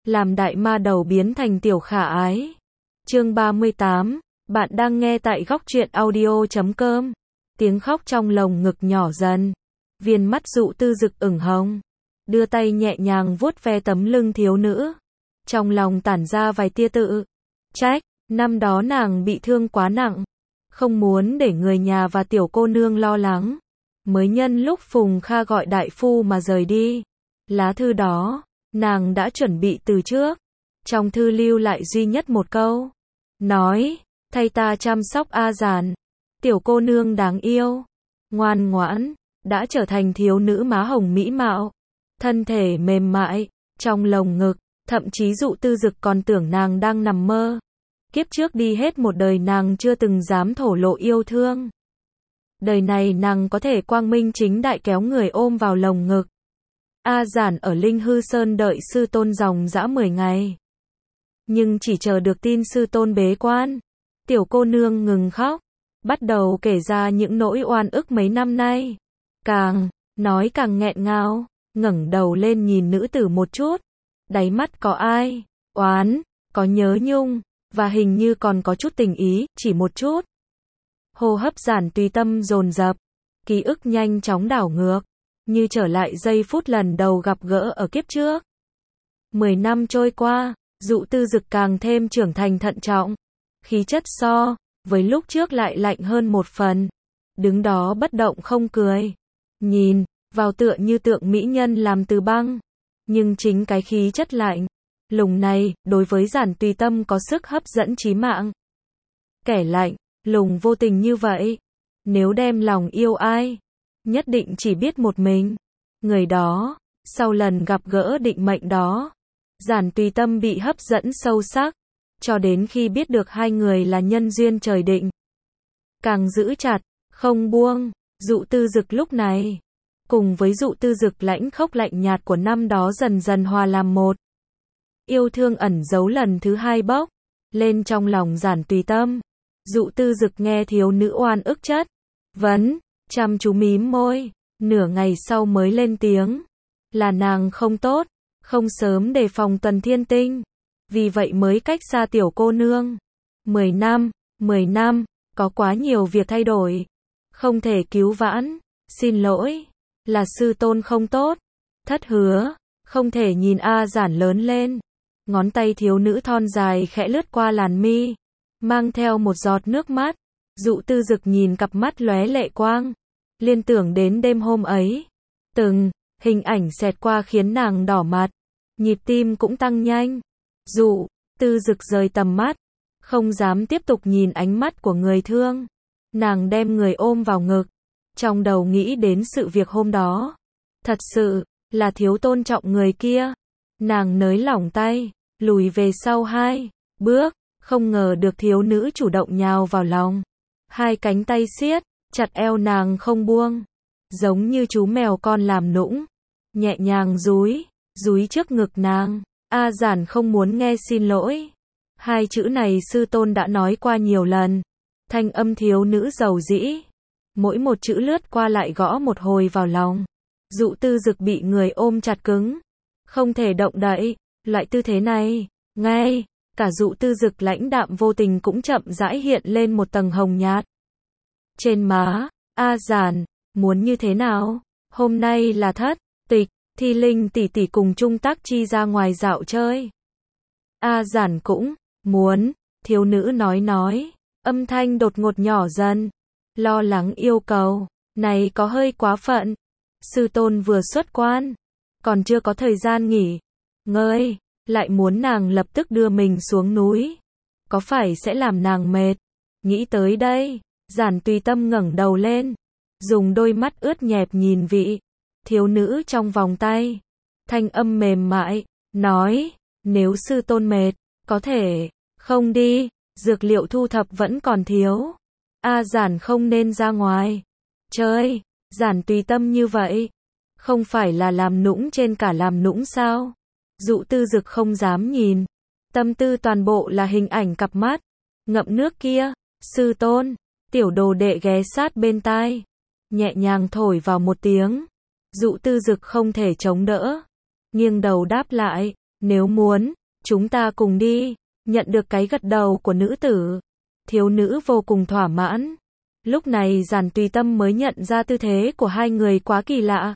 làm đại ma đầu biến thành tiểu khả ái. Chương 38, bạn đang nghe tại góc truyện audio.com. Tiếng khóc trong lồng ngực nhỏ dần. Viên mắt Dụ Tư Dực ửng hồng, đưa tay nhẹ nhàng vuốt ve tấm lưng thiếu nữ. Trong lòng tản ra vài tia tự trách, năm đó nàng bị thương quá nặng, không muốn để người nhà và tiểu cô nương lo lắng, mới nhân lúc Phùng Kha gọi đại phu mà rời đi. Lá thư đó, nàng đã chuẩn bị từ trước. Trong thư lưu lại duy nhất một câu, nói, thay ta chăm sóc A Giản, tiểu cô nương đáng yêu, ngoan ngoãn, đã trở thành thiếu nữ má hồng mỹ mạo, thân thể mềm mại, trong lồng ngực, thậm chí Dụ Tư Dực còn tưởng nàng đang nằm mơ. Kiếp trước đi hết một đời nàng chưa từng dám thổ lộ yêu thương. Đời này nàng có thể quang minh chính đại kéo người ôm vào lồng ngực. A Giản ở Linh Hư Sơn đợi sư tôn dòng dã 10 ngày. Nhưng chỉ chờ được tin sư tôn bế quan, tiểu cô nương ngừng khóc, bắt đầu kể ra những nỗi oan ức mấy năm nay. Càng nói càng nghẹn ngào, ngẩng đầu lên nhìn nữ tử một chút. Đáy mắt có ai oán, có nhớ nhung, và hình như còn có chút tình ý, chỉ một chút. Hô hấp Giản Tùy Tâm dồn dập, ký ức nhanh chóng đảo ngược, như trở lại giây phút lần đầu gặp gỡ ở kiếp trước. 10 năm trôi qua, Dụ Tư Dực càng thêm trưởng thành thận trọng, khí chất so với lúc trước lại lạnh hơn một phần. Đứng đó bất động không cười, nhìn vào tựa như tượng mỹ nhân làm từ băng, nhưng chính cái khí chất lạnh lùng này, đối với Giản Tùy Tâm có sức hấp dẫn chí mạng. Kẻ lạnh lùng vô tình như vậy, nếu đem lòng yêu ai, nhất định chỉ biết một mình người đó. Sau lần gặp gỡ định mệnh đó, Giản Tùy Tâm bị hấp dẫn sâu sắc, cho đến khi biết được hai người là nhân duyên trời định, càng giữ chặt, không buông. Dụ Tư Dực lúc này, cùng với Dụ Tư Dực lãnh khốc lạnh nhạt của năm đó dần dần hòa làm một. Yêu thương ẩn giấu lần thứ hai bốc lên trong lòng Giản Tùy Tâm. Dụ Tư Dực nghe thiếu nữ oan ức chất vấn, chăm chú mím môi, nửa ngày sau mới lên tiếng, là nàng không tốt, không sớm đề phòng Tuần Thiên Tinh, vì vậy mới cách xa tiểu cô nương. 10 năm, có quá nhiều việc thay đổi, không thể cứu vãn. Xin lỗi, là sư tôn không tốt, thất hứa, không thể nhìn A Giản lớn lên. Ngón tay thiếu nữ thon dài khẽ lướt qua làn mi, mang theo một giọt nước mắt. Dụ Tư Dực nhìn cặp mắt lóe lệ quang, liên tưởng đến đêm hôm ấy. Từng hình ảnh xẹt qua khiến nàng đỏ mặt, nhịp tim cũng tăng nhanh. Dụ Tư Dực rời tầm mắt, không dám tiếp tục nhìn ánh mắt của người thương. Nàng đem người ôm vào ngực, trong đầu nghĩ đến sự việc hôm đó. Thật sự là thiếu tôn trọng người kia. Nàng nới lỏng tay, lùi về sau 2 bước, không ngờ được thiếu nữ chủ động nhào vào lòng. Hai cánh tay siết chặt eo nàng không buông, giống như chú mèo con làm nũng, nhẹ nhàng dúi trước ngực nàng. A Giản không muốn nghe xin lỗi. Hai chữ này sư tôn đã nói qua nhiều lần. Thanh âm thiếu nữ dầu dĩ, mỗi một chữ lướt qua lại gõ một hồi vào lòng. Dụ Tư Dực bị người ôm chặt cứng, không thể động đậy. Loại tư thế này, ngay cả Dụ Tư Dực lãnh đạm vô tình cũng chậm rãi hiện lên một tầng hồng nhạt trên má. A Giản, muốn như thế nào? Hôm nay là thất tịch, Thi Linh tỷ tỷ cùng Trung Tác Chi ra ngoài dạo chơi. A Giản cũng muốn, thiếu nữ nói, âm thanh đột ngột nhỏ dần, lo lắng yêu cầu, này có hơi quá phận. Sư tôn vừa xuất quan, còn chưa có thời gian nghỉ ngơi, lại muốn nàng lập tức đưa mình xuống núi, có phải sẽ làm nàng mệt? Nghĩ tới đây, Giản Tùy Tâm ngẩng đầu lên, dùng đôi mắt ướt nhẹp nhìn vị thiếu nữ trong vòng tay. Thanh âm mềm mại, nói, nếu sư tôn mệt, có thể không đi, dược liệu thu thập vẫn còn thiếu. A Giản không nên ra ngoài chơi. Giản Tùy Tâm như vậy, không phải là làm nũng trên cả làm nũng sao? Dụ Tư Dực không dám nhìn, tâm tư toàn bộ là hình ảnh cặp mắt ngậm nước kia. Sư tôn, tiểu đồ đệ ghé sát bên tai, nhẹ nhàng thổi vào một tiếng. Dụ Tư Dực không thể chống đỡ, nghiêng đầu đáp lại, nếu muốn, chúng ta cùng đi. Nhận được cái gật đầu của nữ tử, thiếu nữ vô cùng thỏa mãn. Lúc này Giản Tùy Tâm mới nhận ra tư thế của hai người quá kỳ lạ.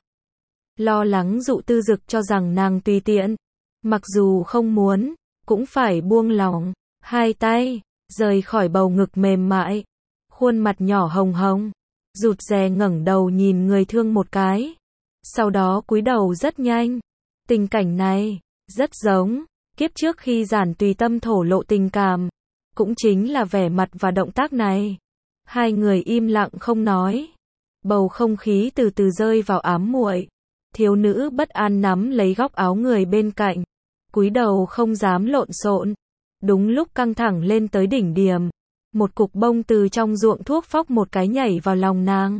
Lo lắng Dụ Tư Dực cho rằng nàng tùy tiện, mặc dù không muốn, cũng phải buông lỏng hai tay, rời khỏi bầu ngực mềm mại, khuôn mặt nhỏ hồng hồng, rụt rè ngẩng đầu nhìn người thương một cái, sau đó cúi đầu rất nhanh. Tình cảnh này rất giống kiếp trước khi Giản Tùy Tâm thổ lộ tình cảm, cũng chính là vẻ mặt và động tác này. Hai người im lặng không nói, bầu không khí từ từ rơi vào ám muội. Thiếu nữ bất an nắm lấy góc áo người bên cạnh, cúi đầu không dám lộn xộn. Đúng lúc căng thẳng lên tới đỉnh điểm, một cục bông từ trong ruộng thuốc phóc một cái nhảy vào lòng nàng.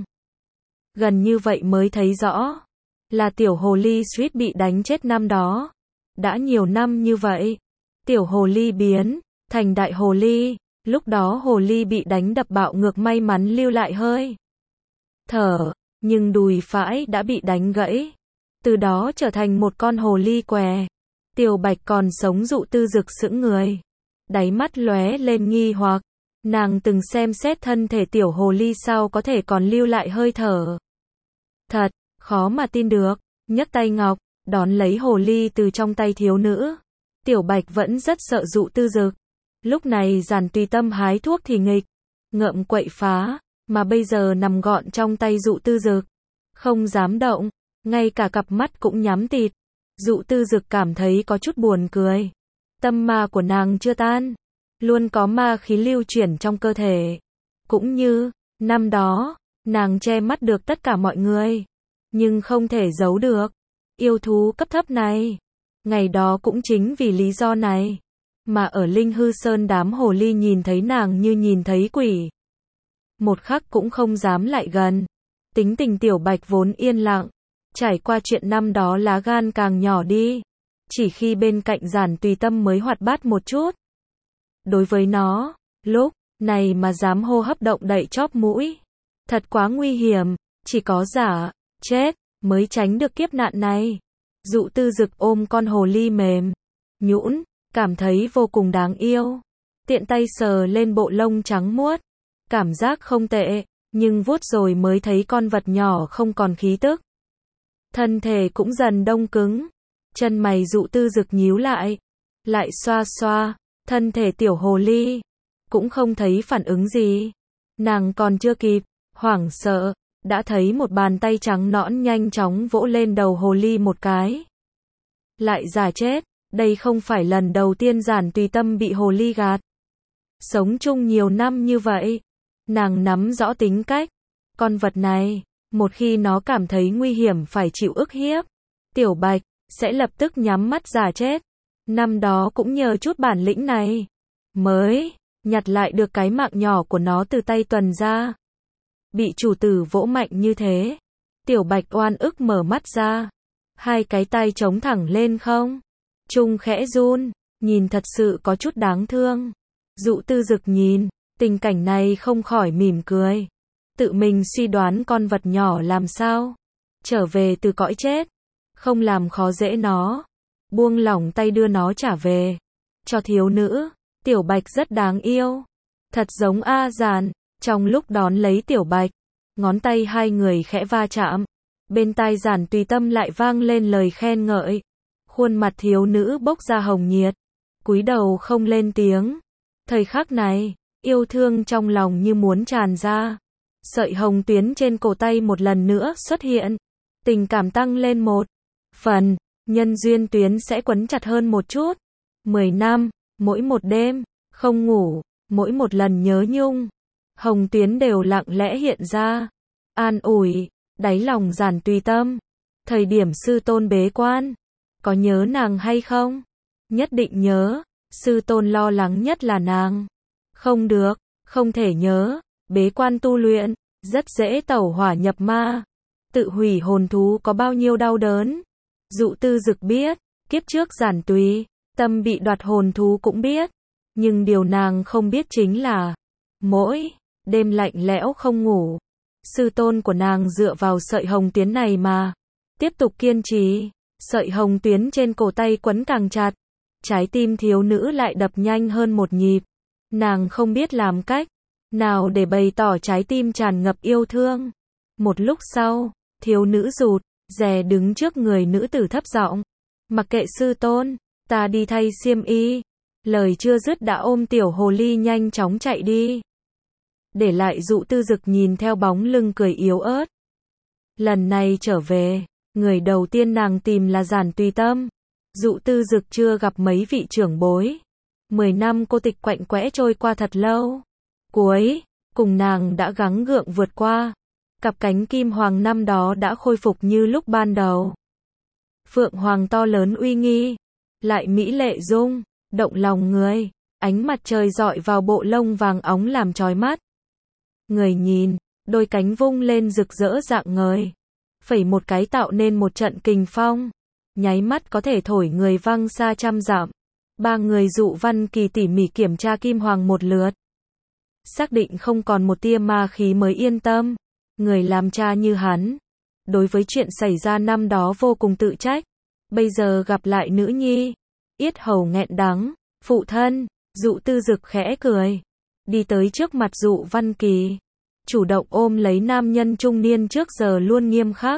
Gần như vậy mới thấy rõ, là tiểu hồ ly suýt bị đánh chết năm đó. Đã nhiều năm như vậy, tiểu hồ ly biến thành đại hồ ly, lúc đó hồ ly bị đánh đập bạo ngược, may mắn lưu lại hơi thở, nhưng đùi phải đã bị đánh gãy, từ đó trở thành một con hồ ly què. Tiểu Bạch còn sống. Dụ Tư Dực sững người, đáy mắt lóe lên nghi hoặc, nàng từng xem xét thân thể tiểu hồ ly sao có thể còn lưu lại hơi thở. Thật khó mà tin được, nhấc tay ngọc, đón lấy hồ ly từ trong tay thiếu nữ. Tiểu Bạch vẫn rất sợ Dụ Tư Dực. Lúc này Giản Tùy Tâm hái thuốc thì nghịch, ngợm quậy phá, mà bây giờ nằm gọn trong tay Dụ Tư Dực, không dám động, ngay cả cặp mắt cũng nhắm tịt. Dụ Tư Dực cảm thấy có chút buồn cười. Tâm ma của nàng chưa tan, luôn có ma khí lưu chuyển trong cơ thể. Cũng như năm đó, nàng che mắt được tất cả mọi người, nhưng không thể giấu được yêu thú cấp thấp này. Ngày đó cũng chính vì lý do này, mà ở Linh Hư Sơn đám hồ ly nhìn thấy nàng như nhìn thấy quỷ, một khắc cũng không dám lại gần. Tính tình Tiểu Bạch vốn yên lặng, trải qua chuyện năm đó lá gan càng nhỏ đi, chỉ khi bên cạnh Giản Tùy Tâm mới hoạt bát một chút. Đối với nó, lúc này mà dám hô hấp động đậy chóp mũi, thật quá nguy hiểm, chỉ có giả chết mới tránh được kiếp nạn này. Dụ Tư Dực ôm con hồ ly mềm nhũn, cảm thấy vô cùng đáng yêu, tiện tay sờ lên bộ lông trắng muốt, cảm giác không tệ, nhưng vuốt rồi mới thấy con vật nhỏ không còn khí tức, thân thể cũng dần đông cứng. Chân mày Dụ Tư Dực nhíu lại xoa xoa thân thể tiểu hồ ly, cũng không thấy phản ứng gì. Nàng còn chưa kịp hoảng sợ, đã thấy một bàn tay trắng nõn nhanh chóng vỗ lên đầu hồ ly một cái. Lại giả chết, đây không phải lần đầu tiên Giản Tùy Tâm bị hồ ly gạt. Sống chung nhiều năm như vậy, nàng nắm rõ tính cách con vật này, một khi nó cảm thấy nguy hiểm phải chịu ức hiếp, Tiểu Bạch sẽ lập tức nhắm mắt giả chết. Năm đó cũng nhờ chút bản lĩnh này, mới nhặt lại được cái mạng nhỏ của nó từ tay Tuần ra. Bị chủ tử vỗ mạnh như thế, Tiểu Bạch oan ức mở mắt ra, hai cái tay chống thẳng lên không trung khẽ run, nhìn thật sự có chút đáng thương. Dụ Tư Dực nhìn tình cảnh này không khỏi mỉm cười, tự mình suy đoán con vật nhỏ làm sao trở về từ cõi chết, không làm khó dễ nó, buông lỏng tay đưa nó trả về cho thiếu nữ. Tiểu Bạch rất đáng yêu, thật giống A Giản. Trong lúc đón lấy Tiểu Bạch, ngón tay hai người khẽ va chạm, bên tai Giản Tùy Tâm lại vang lên lời khen ngợi. Khuôn mặt thiếu nữ bốc ra hồng nhiệt, cúi đầu không lên tiếng. Thời khắc này, yêu thương trong lòng như muốn tràn ra. Sợi hồng tuyến trên cổ tay một lần nữa xuất hiện, tình cảm tăng lên một phần, nhân duyên tuyến sẽ quấn chặt hơn một chút. 10 năm, mỗi một đêm không ngủ, mỗi một lần nhớ nhung, hồng tuyến đều lặng lẽ hiện ra, an ủi đáy lòng Giản Tùy Tâm. Thời điểm sư tôn bế quan, có nhớ nàng hay không? Nhất định nhớ, sư tôn lo lắng nhất là nàng. Không được, không thể nhớ, bế quan tu luyện, rất dễ tẩu hỏa nhập ma, tự hủy hồn thú có bao nhiêu đau đớn. Dụ Tư Dực biết, kiếp trước Giản Tùy Tâm bị đoạt hồn thú cũng biết, nhưng điều nàng không biết chính là, mỗi đêm lạnh lẽo không ngủ, sư tôn của nàng dựa vào sợi hồng tuyến này mà tiếp tục kiên trì. Sợi hồng tuyến trên cổ tay quấn càng chặt, Trái tim thiếu nữ lại đập nhanh hơn một nhịp. Nàng không biết làm cách nào để bày tỏ trái tim tràn ngập yêu thương. Một lúc sau, thiếu nữ rụt rè đứng trước người nữ tử thấp giọng, mặc kệ sư tôn, ta đi thay xiêm y. Lời chưa dứt đã ôm tiểu hồ ly nhanh chóng chạy đi. Để lại Dụ Tư Dực nhìn theo bóng lưng cười yếu ớt. Lần này trở về, người đầu tiên nàng tìm là Giản Tùy Tâm. Dụ Tư Dực chưa gặp mấy vị trưởng bối. 10 năm cô tịch quạnh quẽ trôi qua thật lâu. Cuối cùng nàng đã gắng gượng vượt qua. Cặp cánh kim hoàng năm đó đã khôi phục như lúc ban đầu. Phượng hoàng to lớn uy nghi, lại mỹ lệ dung, động lòng người. Ánh mặt trời rọi vào bộ lông vàng óng làm chói mắt. Người nhìn, đôi cánh vung lên rực rỡ rạng ngời. Phẩy một cái tạo nên một trận kình phong. Nháy mắt có thể thổi người văng xa trăm dặm. Ba người Dụ Văn Kỳ tỉ mỉ kiểm tra kim hoàng một lượt. Xác định không còn một tia ma khí mới yên tâm. Người làm cha như hắn, đối với chuyện xảy ra năm đó vô cùng tự trách. Bây giờ gặp lại nữ nhi, yết hầu nghẹn đắng. Phụ thân, Dụ Tư Dực khẽ cười, đi tới trước mặt Dụ Văn Kỳ, chủ động ôm lấy nam nhân trung niên trước giờ luôn nghiêm khắc.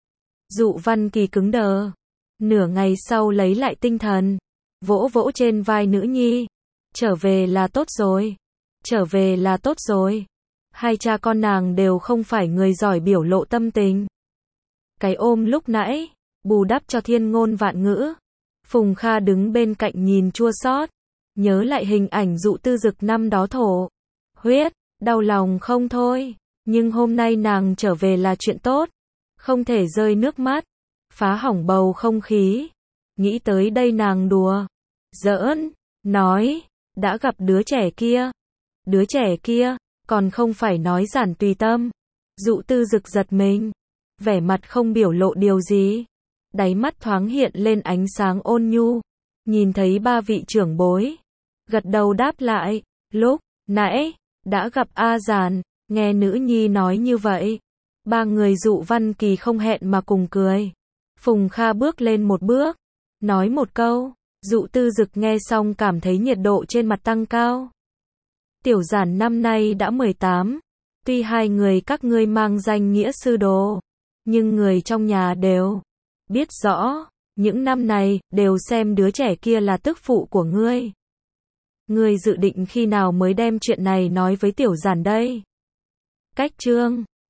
Dụ Văn Kỳ cứng đờ, nửa ngày sau lấy lại tinh thần, vỗ vỗ trên vai nữ nhi, trở về là tốt rồi, trở về là tốt rồi. Hai cha con nàng đều không phải người giỏi biểu lộ tâm tình. Cái ôm lúc nãy, bù đắp cho thiên ngôn vạn ngữ. Phùng Kha đứng bên cạnh nhìn chua xót, nhớ lại hình ảnh Dụ Tư Dực năm đó thổ huyết, đau lòng không thôi. Nhưng hôm nay nàng trở về là chuyện tốt, không thể rơi nước mắt, phá hỏng bầu không khí. Nghĩ tới đây nàng đùa giỡn, nói, đã gặp đứa trẻ kia. Đứa trẻ kia, còn không phải nói Giản Tùy Tâm. Dụ Tư Dực giật mình, vẻ mặt không biểu lộ điều gì. Đáy mắt thoáng hiện lên ánh sáng ôn nhu. Nhìn thấy ba vị trưởng bối, gật đầu đáp lại, lúc nãy đã gặp A Giản. Nghe nữ nhi nói như vậy, ba người Dụ Văn Kỳ không hẹn mà cùng cười. Phùng Kha bước lên một bước, nói một câu. Dụ Tư Dực nghe xong cảm thấy nhiệt độ trên mặt tăng cao. Tiểu Giản năm nay đã 18, tuy hai người các ngươi mang danh nghĩa sư đồ, nhưng người trong nhà đều biết rõ, những năm này đều xem đứa trẻ kia là tức phụ của ngươi. Ngươi dự định khi nào mới đem chuyện này nói với Tiểu Giản đây? Cách chương